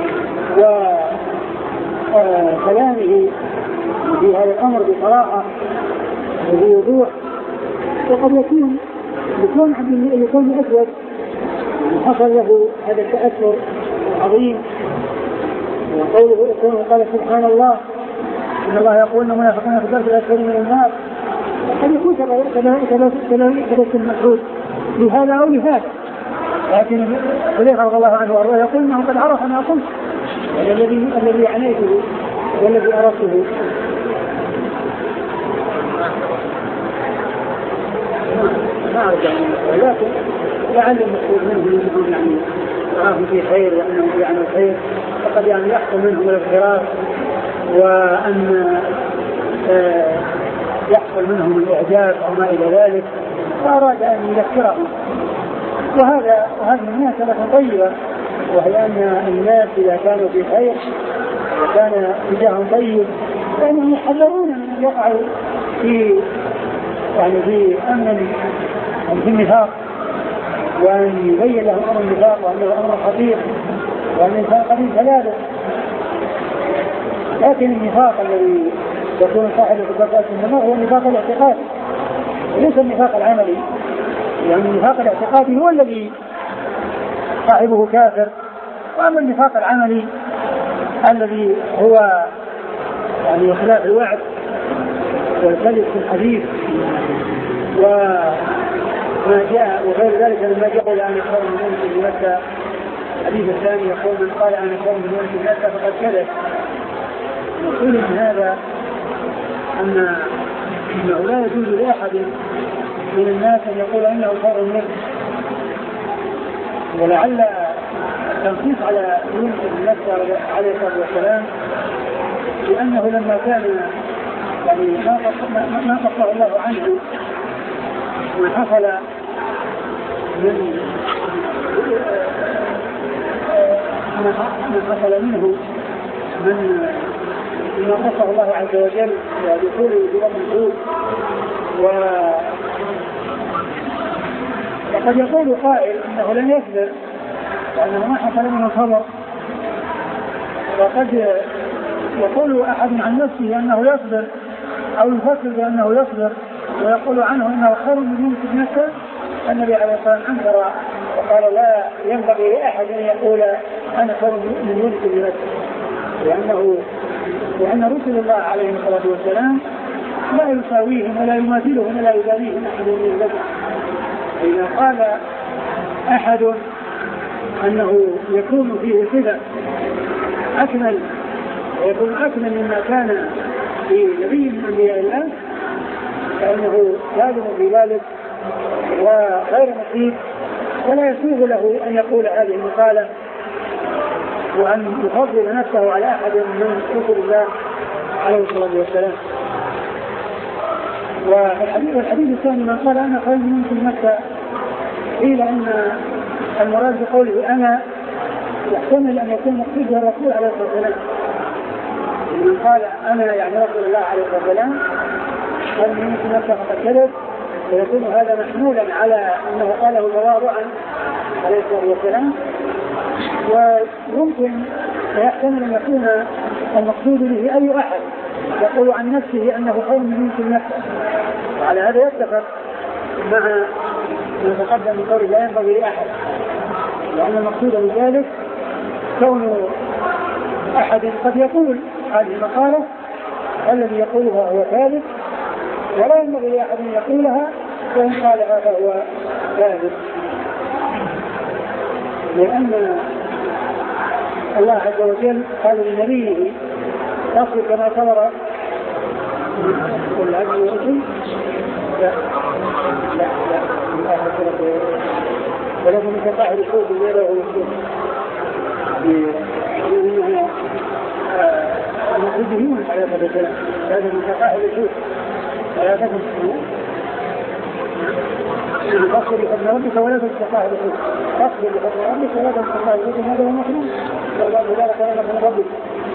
[SPEAKER 1] وكلامه في هذا الأمر بصراحة وبوضوح، وقد يكون لكون يكون أسود حصل له هذا التأثر العظيم. وقوله يكون قال سبحان الله إن الله يقول إن منافقين في الدرك الأسفل من النار، قد يكون تبسم المسعود لهذا أو لهذا، لكن حذيفة رضي الله عنه وأرضاه يقول إنه قد عرف ما قلت الذي الذي عنيته والذي أردته. ما أعرف يعني، ولكن لعل المسعود منه يجب يعني يراه في خير وأنه يعمل خير، فقد يعني يحصل منهم الانحراف وأن آه يحصل منهم الإعجاب أو ما إلى ذلك، فأراد أن يذكرهم. وهذا وهذه مناسبة طيبة، وهي أن الناس إذا كانوا في خير وكان اتجاههم طيب فإنهم يحذرون من يقع في يعني في أمن في النفاق، وأن يبين له أمر النفاق وأنه أمر خطير وأن الإنسان قد يتلابس. لكن النفاق الذي يكون صاحبه في البقاء النماء هو النفاق الاعتقادي وليس النفاق العملي. يعني النفاق الاعتقادي هو الذي صاحبه كافر، وأما النفاق العملي الذي هو يعني خلاف الوعد والكذب في الحديث وما جاء وغير ذلك لما جاء الآن يقول من أنت بمكة. الحديث الثاني يقول من قال أنا يقول من أنت بمكة فقد كذب. نقول من هذا أن إنه لا يجوز لأحد من الناس أن يقول إنه خير منه. ولعل التنصيص على يونس بن متى عليه الصلاة والسلام لأنه لما كان يعني ما قصر الله عنه ما حصل من ما حصل منه من ما قصر الله عز وجل ودخوله في بطن الحوت. وقد يقول قائل انه لن يصبر لانه ما حصل منه صبر، وقد يقول احد عن نفسه انه يصبر او يفكر بانه يصبر ويقول عنه انه خير من يونس بن متى. النبي عليه الصلاه والسلام انكر وقال لا ينبغي لاحد ان يقول انا خير من يونس بن متى، لانه لان رسل الله عليه الصلاه والسلام لا يساويهم ولا يماثلهم ولا يباليهم احد من البشر. إذا قال أحد أنه يكون فيه صفة أكمل ويكون أكمل مما كان في نبي من أنبياء الله فإنه لازم في ذلك وغير مصيب، ولا يسوغ له أن يقول هذه المقالة وأن يفضل نفسه على أحد من رسل الله عليه الصلاة والسلام. والحديث الحديث الثاني من قال أنا خير من يونس بن متى قيل أن المراد بقوله أنا يحتمل أن يكون مقصود الرسول عليه الصلاة والسلام. من قال أنا يعني رسول الله عليه الصلاة والسلام خير من يونس بن متى فقد كذب، ويكون هذا محمولا على أنه قاله تواضعا عليه الصلاة والسلام. ويمكن ويحتمل أن يكون المقصود به أي أحد يقول عن نفسه أنه خير من يونس بن متى، وعلى هذا يتفق مع ما تقدم من قوله لا ينبغي لأحد، لأن المقصود بذلك كون أحد قد يقول هذه المقالة الذي يقولها هو كاذب، ولا ينبغي لأحد أن يقولها وإن قالها فهو كاذب، لأن الله عز وجل قال لنبيه تصل كما صبر والعبد والرسل. لا لا لا ولكن من تقاعد الصوت غيره والصوت المقصودين على هذا الكلام هذا من تقاعد الصوت ولا تكن تصل بحكم ربك ولا تستقاعد الصوت تصل بحكم ربك ولا تستقاعد الصوت. هذا هو المطلوب والله ذلك لنا من ربك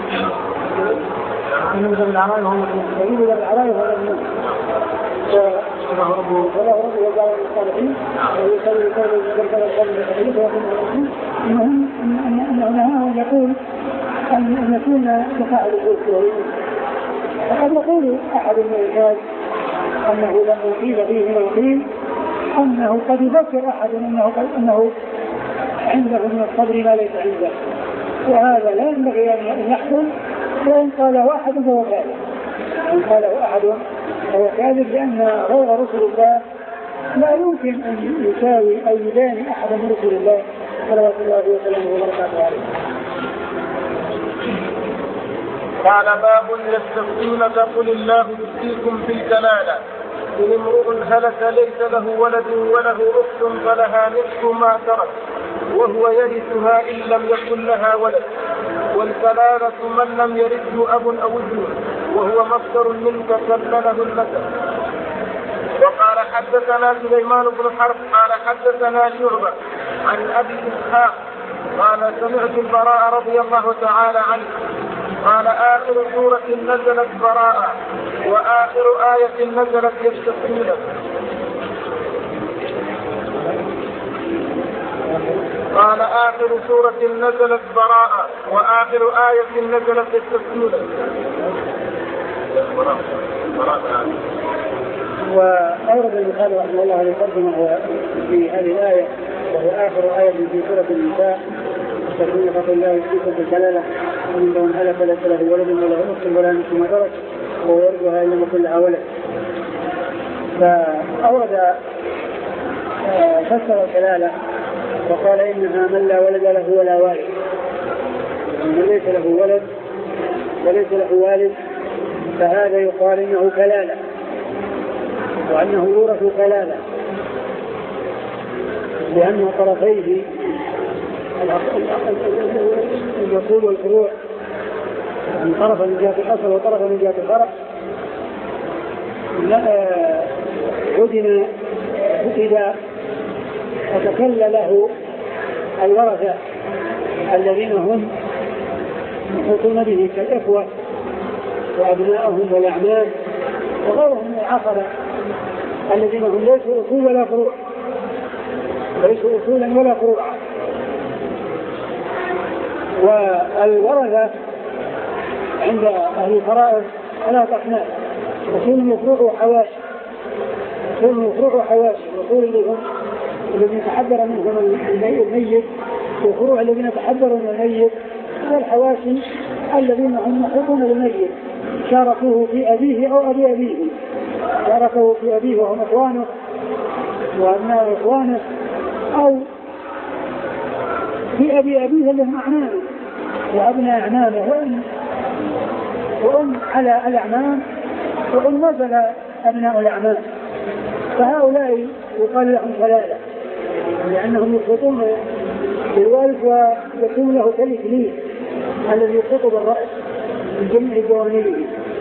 [SPEAKER 1] إنه من العراء وهو يريد من العراء وهو الموت والله ربه وجعل الصالحين ويسأل الكون ويذكر القوم بالحديث ويكون الرسول. المهم أنه نهاه يقول أن يكون تفاعل الجزء. وقد يقول أحد من الناس أنه لما قيل فيه ما قيل أنه قد يذكر أحد أنه, أنه عنده من الصبر ما ليس عنده، وهذا لا ينبغي أن يحصل. وإن قاله أحد فهو كاذب، إن قاله أحد فهو كاذب، لأن غير رسل الله لا يمكن أن يساوي أو يداني أحد من رسل الله صلوات الله وسلامه وبركاته عليه.
[SPEAKER 2] قال باب يستفتونك قل الله يفتيكم في الكلالة إن امرؤ هلك ليس له ولد وله أخت فلها نصف ما ترك وهو يرثها إن لم يكن لها ولد، والكلالة من لم يرثه أب أو ابن وهو مصدر منك كلله المثل. وقال حدثنا سليمان بن حرب قال حدثنا شعبة عن أبي إسحاق قال سمعت البراء رضي الله تعالى عنه قال آخر سورة نزلت براءة وآخر آية نزلت يستسقون. قال آخر سورة نزلت براءة وآخر آية نزلت يستسقون.
[SPEAKER 1] وأورد البخاري رحمه الله عليه ترجمة في هذه الآية وهو آخر آية في سورة النساء تكون خط الله يسيكم بالكلالة ومن دون هلك ليس له ولد ولا أخت ولا نصف ما ترك وهو يرجوها إلا كل لها ولد. فأورد فسر الكلالة وقال إنها من لا ولد له ولا والد، من ليس له ولد وليس له والد فهذا يقال إنه كلالة وأنه يورث كلالة لأن طرفيه الأصول والفروع من طرف من جهة الأصل وطرف من جهة الفرع عدنا إذا فتكل له الورثة الذين هم محيطون به كالإخوة وأبنائهم والأعمام وغيرهم من العصبة الذين هم ليسوا أصول ولا فروع ليسوا أصولا ولا فروعا. والورثة عند أهل الفرائض ثلاث أقسام: أصول مفروع وحواشي أصول مفروع وحواشي الأصول اللي هم الذين تحذر منهم الميت والفروع الذين تحذروا من الميت والحواشي الذين هم محيطون بالميت شاركوه في أبيه أو أبي أبيه شاركوه في أبيه وهم إخوانه وأبناء إخوانه أو في أبي أبيه اللي هم أعمامه وأبناء أعمامه وأم وأم على الأعمام وأم نزل أبناء الأعمام فهؤلاء يقال لهم كلالة لأنهم يخطون بالوالد ويكون له كالإكليل الذي يخط بالرأس من جميع جوانبه.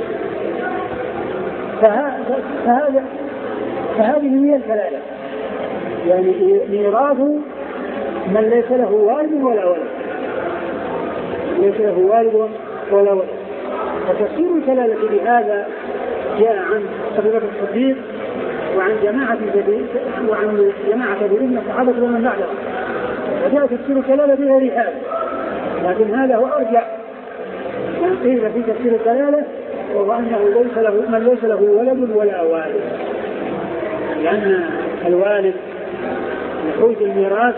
[SPEAKER 1] فهذا فهذه هي الكلالة يعني ميراث من ليس له والد ولا ولد ليس له والد ولا ولد. وتفسير الكلالة بهذا جاء عن أبي بكر الصديق وعن جماعة وعن جماعة من الصحابة ومن بعدهم وجاء تفسير الكلالة بغير هذا لكن هذا هو أرجع ما قيل في تفسير الكلالة وهو أنه ليس له من ليس له ولد ولا والد لأن الوالد يحوز الميراث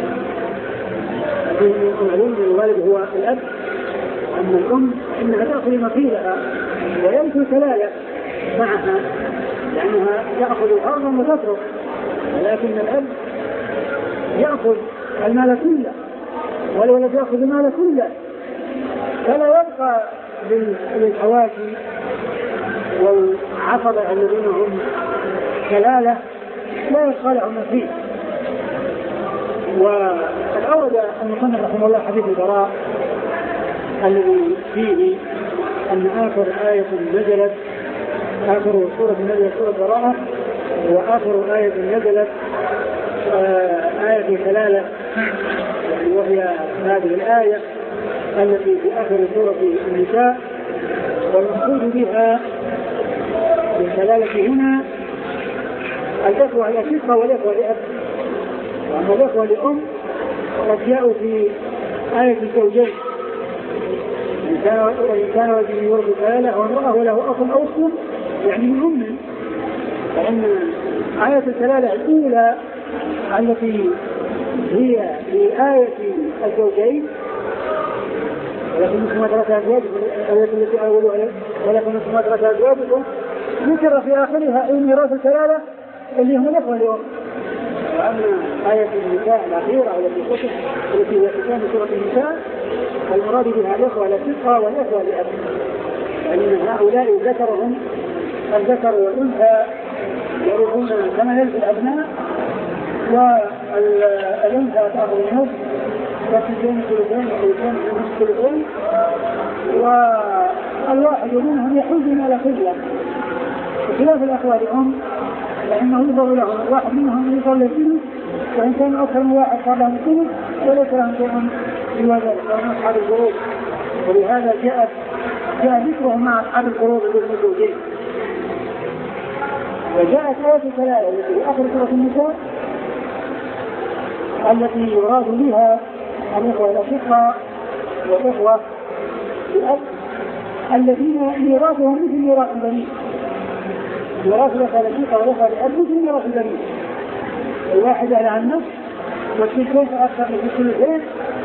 [SPEAKER 1] معلوم الوالد هو الأب أما الأم إنها تأخذ مكيلها ويرث الكلالة معها لأنها تأخذ أرضا وتترك ولكن الأب يأخذ المال كله والولد يأخذ المال كله فلا يبقى للحواشي والعصبة الذين هم كلالة لا يبقى لهم فيه. وقد أورد المصنف رحمه الله حديث البراء الذي فيه أن آخر آية نزلت آخر سورة نزلت سورة براءة وآخر آية نزلت آية الكلالة يعني وهي هذه الآية التي في آخر سورة النساء والمقصود بها بالكلالة هنا الإخوة الأشقة والإخوة لأب وأما الإخوة لأم قد جاءوا في آية الزوجين إن كان رجل يورث كلالة أو امرأة وله أخ أو أخت يعني من أم فإن آية الكلالة الأولى التي هي في آية الزوجين ولكن نصف ما ترك أزواجكم التي أولوا عليه ولكن نصف ما ترك أزواجكم ذكر في آخرها أي ميراث الكلالة اللي هم الإخوة اليوم. وأما آية النساء الأخيرة التي خصت التي هي ختام سورة النساء المراد بها الإخوة الأشقة والإخوة لأب لأن هؤلاء ذكرهم الذكر والأنثى يرثون كما يرث الأبناء والأنثى تأخذ النصف والثلثين ثلثين والثلثين ثلثين والواحد منهم يحوز على قبلة بخلاف الأخوة لهم لأنه يظهر لهم واحد منهم يظهر لهم وإن كان أكثر من واحد صار لهم ثلث وليس لهم شيء سوى ذلك وهم أصحاب الظروف. ولهذا جاءت جاء ذكره مع أصحاب الفروض بالمسجدين. وجاءت آية الكلالة التي في آخر سورة النساء التي يراد بها الإخوة الأشقاء والإخوة الأب الذين ميراثهم مثل ميراث البنين. ميراث الأخوة الأشقاء والإخوة الأب مثل ميراث البنين. الواحد على النصف والثلثين أكثر من الثلثين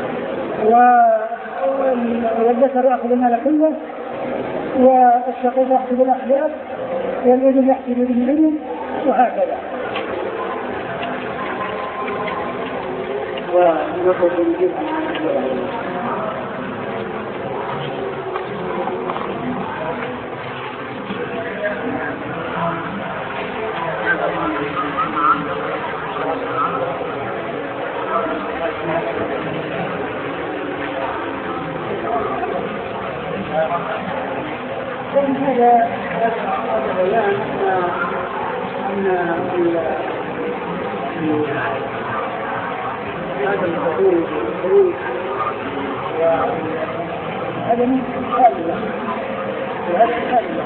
[SPEAKER 1] والذكر يأخذ المال كله والشقيق يحسب الأخلاق والابن يحسب ابن الابن وهكذا. ونقول بنجيب هذا البيان أن هذا الخروج الخروج وهذا من خالد وهذا خالد